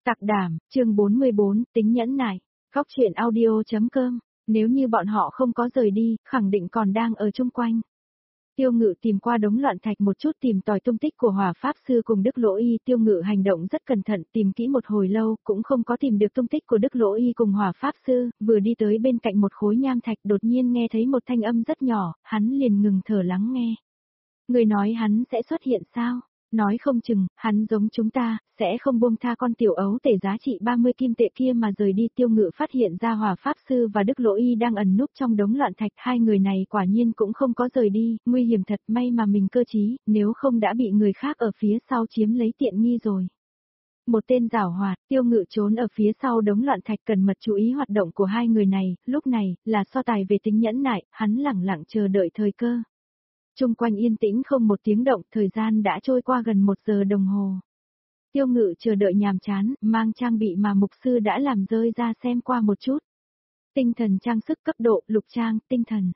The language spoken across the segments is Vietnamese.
Sạc đảm, chương 44, tính nhẫn nại. Góc truyện audio.com. Nếu như bọn họ không có rời đi, khẳng định còn đang ở chung quanh. Tiêu Ngự tìm qua đống loạn thạch một chút tìm tòi tung tích của Hỏa Pháp Sư cùng Đức Lỗ Y. Tiêu Ngự hành động rất cẩn thận, tìm kỹ một hồi lâu, cũng không có tìm được tung tích của Đức Lỗ Y cùng Hỏa Pháp Sư. Vừa đi tới bên cạnh một khối nham thạch, đột nhiên nghe thấy một thanh âm rất nhỏ, hắn liền ngừng thở lắng nghe. Người nói hắn sẽ xuất hiện sao? Nói không chừng, hắn giống chúng ta, sẽ không buông tha con tiểu ấu tể giá trị 30 kim tệ kia mà rời đi. Tiêu Ngự phát hiện ra Hỏa Pháp Sư và Đức Lỗ Y đang ẩn núp trong đống loạn thạch, hai người này quả nhiên cũng không có rời đi, nguy hiểm thật, may mà mình cơ trí, nếu không đã bị người khác ở phía sau chiếm lấy tiện nghi rồi. Một tên giảo hoạt, Tiêu Ngự trốn ở phía sau đống loạn thạch cần mật chú ý hoạt động của hai người này, lúc này, là so tài về tính nhẫn nại, hắn lẳng lặng chờ đợi thời cơ. Trung quanh yên tĩnh không một tiếng động, thời gian đã trôi qua gần 1 giờ đồng hồ. Tiêu Ngự chờ đợi nhàm chán, mang trang bị mà mục sư đã làm rơi ra xem qua một chút. Tinh thần trang sức cấp độ, lục trang, tinh thần.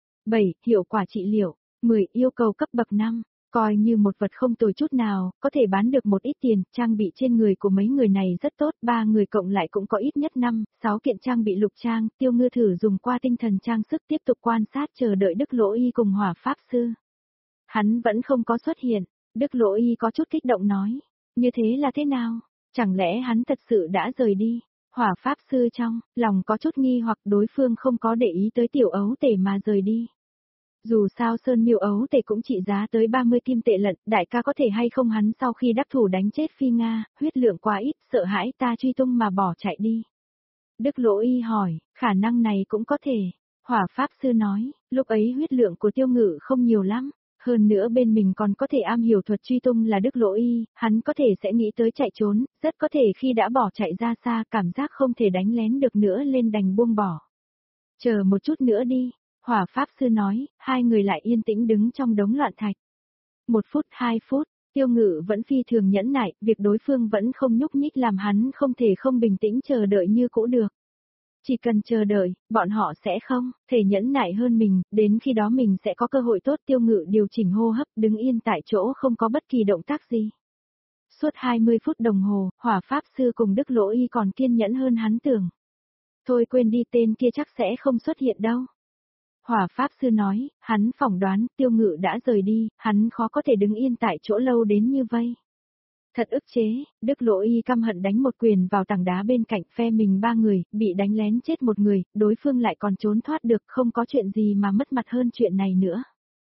7. Hiệu quả trị liệu. 10. Yêu cầu cấp bậc 5. Coi như một vật không tồi chút nào, có thể bán được một ít tiền, trang bị trên người của mấy người này rất tốt, 3 người cộng lại cũng có ít nhất 6 kiện trang bị lục trang. Tiêu Ngư thử dùng qua tinh thần trang sức tiếp tục quan sát chờ đợi Đức Lỗ Y cùng Hỏa Pháp Sư. Hắn vẫn không có xuất hiện, Đức Lỗ Y có chút kích động nói, như thế là thế nào? Chẳng lẽ hắn thật sự đã rời đi? Hỏa Pháp Sư trong lòng có chút nghi hoặc đối phương không có để ý tới tiểu ấu tể mà rời đi. Dù sao Sơn Miêu ấu tể cũng trị giá tới 30 kim tệ lận, đại ca có thể hay không hắn sau khi đắc thủ đánh chết Phi Nga, huyết lượng quá ít, sợ hãi ta truy tung mà bỏ chạy đi. Đức Lỗ Y hỏi, khả năng này cũng có thể. Hỏa Pháp Sư nói, lúc ấy huyết lượng của Tiêu Ngự không nhiều lắm, hơn nữa bên mình còn có thể am hiểu thuật truy tung là Đức Lỗ Y, hắn có thể sẽ nghĩ tới chạy trốn, rất có thể khi đã bỏ chạy ra xa cảm giác không thể đánh lén được nữa lên đành buông bỏ. Chờ một chút nữa đi. Hỏa Pháp Sư nói, hai người lại yên tĩnh đứng trong đống loạn thạch. 1 phút, 2 phút, Tiêu Ngự vẫn phi thường nhẫn nại, việc đối phương vẫn không nhúc nhích làm hắn không thể không bình tĩnh chờ đợi như cũ được. Chỉ cần chờ đợi, bọn họ sẽ không thể nhẫn nại hơn mình, đến khi đó mình sẽ có cơ hội tốt. Tiêu Ngự điều chỉnh hô hấp, đứng yên tại chỗ không có bất kỳ động tác gì. Suốt 20 phút đồng hồ, Hỏa Pháp Sư cùng Đức Lỗ Y còn kiên nhẫn hơn hắn tưởng. Thôi quên đi, tên kia chắc sẽ không xuất hiện đâu. Hỏa Pháp Sư nói, hắn phỏng đoán Tiêu Ngự đã rời đi, hắn khó có thể đứng yên tại chỗ lâu đến như vây. Thật ức chế, Đức Lỗ Y căm hận đánh một quyền vào tảng đá bên cạnh, phe mình 3 người, bị đánh lén chết một người, đối phương lại còn trốn thoát được, không có chuyện gì mà mất mặt hơn chuyện này nữa.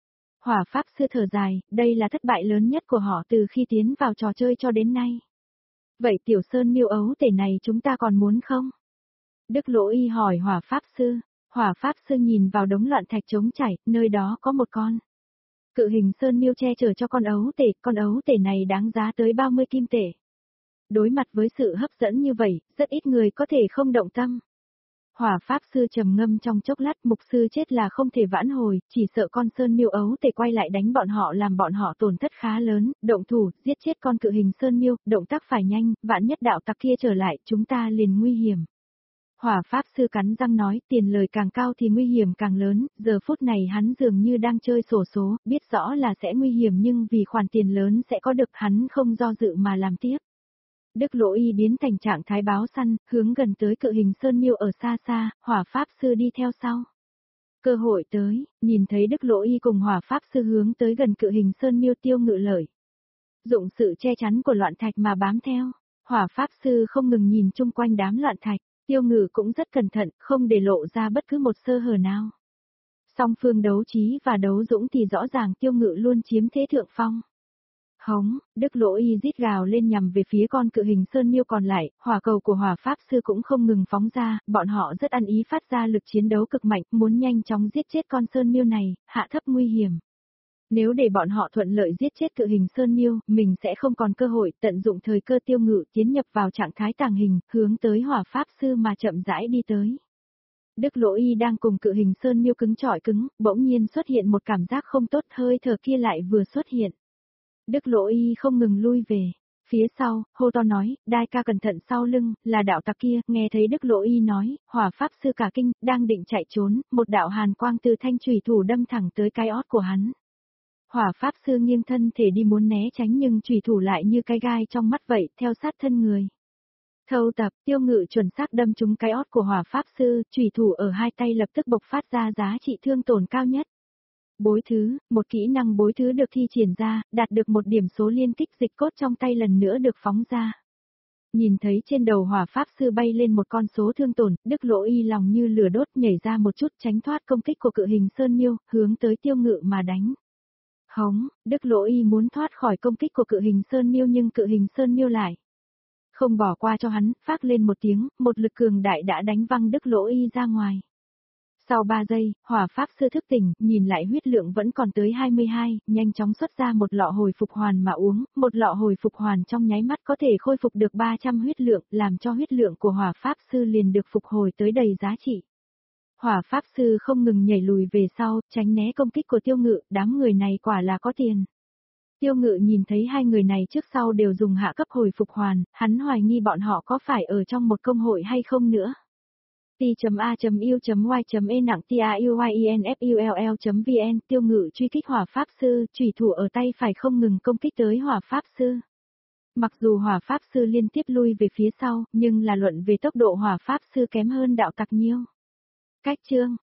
Hỏa Pháp Sư thở dài, đây là thất bại lớn nhất của họ từ khi tiến vào trò chơi cho đến nay. Vậy Tiểu Sơn Miêu ấu tể này chúng ta còn muốn không? Đức Lỗ Y hỏi Hỏa Pháp Sư. Hỏa Pháp Sư nhìn vào đống loạn thạch trống chảy, nơi đó có một con cự hình sơn miêu che chở cho con ấu tể này đáng giá tới 30 kim tệ. Đối mặt với sự hấp dẫn như vậy, rất ít người có thể không động tâm. Hỏa Pháp Sư trầm ngâm trong chốc lát, mục sư chết là không thể vãn hồi, chỉ sợ con sơn miêu ấu tể quay lại đánh bọn họ làm bọn họ tổn thất khá lớn, động thủ, giết chết con cự hình sơn miêu, động tác phải nhanh, vạn nhất đạo tặc kia trở lại, chúng ta liền nguy hiểm. Hỏa Pháp Sư cắn răng nói, tiền lời càng cao thì nguy hiểm càng lớn, giờ phút này hắn dường như đang chơi xổ số, biết rõ là sẽ nguy hiểm nhưng vì khoản tiền lớn sẽ có được hắn không do dự mà làm tiếp. Đức Lỗ Y biến thành trạng thái báo săn, hướng gần tới cự hình sơn miêu ở xa xa, Hỏa Pháp Sư đi theo sau. Cơ hội tới, nhìn thấy Đức Lỗ Y cùng Hỏa Pháp Sư hướng tới gần cự hình sơn miêu. Tiêu Ngự lợi dụng sự che chắn của loạn thạch mà bám theo, Hỏa Pháp Sư không ngừng nhìn chung quanh đám loạn thạch. Tiêu Ngự cũng rất cẩn thận, không để lộ ra bất cứ một sơ hở nào. Song phương đấu trí và đấu dũng thì rõ ràng Tiêu Ngự luôn chiếm thế thượng phong. Hống, Đức Lỗ Y rít gào lên nhằm về phía con cự hình sơn miêu còn lại, hỏa cầu của Hỏa Pháp Sư cũng không ngừng phóng ra, bọn họ rất ăn ý phát ra lực chiến đấu cực mạnh, muốn nhanh chóng giết chết con sơn miêu này, hạ thấp nguy hiểm. Nếu để bọn họ thuận lợi giết chết cự hình sơn miêu, mình sẽ không còn cơ hội. Tận dụng thời cơ, Tiêu Ngự tiến nhập vào trạng thái tàng hình, hướng tới Hỏa Pháp Sư mà chậm rãi đi tới. Đức Lỗ Y đang cùng cự hình sơn miêu cứng chọi cứng, bỗng nhiên xuất hiện một cảm giác không tốt, hơi thở kia lại vừa xuất hiện. Đức Lỗ Y không ngừng lui về. Phía sau, hô to nói, đại ca cẩn thận sau lưng, là đạo tặc kia. Nghe thấy Đức Lỗ Y nói, Hỏa Pháp Sư cả kinh, đang định chạy trốn, một đạo hàn quang từ thanh chùy thủ đâm thẳng tới cái ót của hắn. Hỏa Pháp Sư nghiêng thân thể đi muốn né tránh nhưng chùy thủ lại như cái gai trong mắt vậy, theo sát thân người. Thâu tập, Tiêu Ngự chuẩn xác đâm trúng cái ót của hỏa pháp sư, chủy thủ ở hai tay lập tức bộc phát ra giá trị thương tổn cao nhất. Bối thứ, một kỹ năng bối thứ được thi triển ra, đạt được một điểm số liên kích, dịch cốt trong tay lần nữa được phóng ra. Nhìn thấy trên đầu hỏa pháp sư bay lên một con số thương tổn, Đức Lỗ Y lòng như lửa đốt, nhảy ra một chút tránh thoát công kích của cự hình Sơn Miêu, hướng tới Tiêu Ngự mà đánh. Hống, Đức Lỗ Y muốn thoát khỏi công kích của cự hình Sơn Miêu nhưng cự hình Sơn Miêu lại không bỏ qua cho hắn, phác lên một tiếng, một lực cường đại đã đánh văng Đức Lỗ Y ra ngoài. Sau 3 giây, hỏa pháp sư thức tỉnh, nhìn lại huyết lượng vẫn còn tới 22, nhanh chóng xuất ra một lọ hồi phục hoàn mà uống, một lọ hồi phục hoàn trong nháy mắt có thể khôi phục được 300 huyết lượng, làm cho huyết lượng của hỏa pháp sư liền được phục hồi tới đầy giá trị. Hỏa pháp sư không ngừng nhảy lùi về sau, tránh né công kích của Tiêu Ngự, đám người này quả là có tiền. Tiêu Ngự nhìn thấy hai người này trước sau đều dùng hạ cấp hồi phục hoàn, hắn hoài nghi bọn họ có phải ở trong một công hội hay không nữa. T.A.U.Y.E nặng TAUYENFULL.VN Tiêu Ngự truy kích hỏa pháp sư, chủy thủ ở tay phải không ngừng công kích tới hỏa pháp sư. Mặc dù hỏa pháp sư liên tiếp lui về phía sau, nhưng là luận về tốc độ hỏa pháp sư kém hơn đạo tặc nhiêu. Cách chương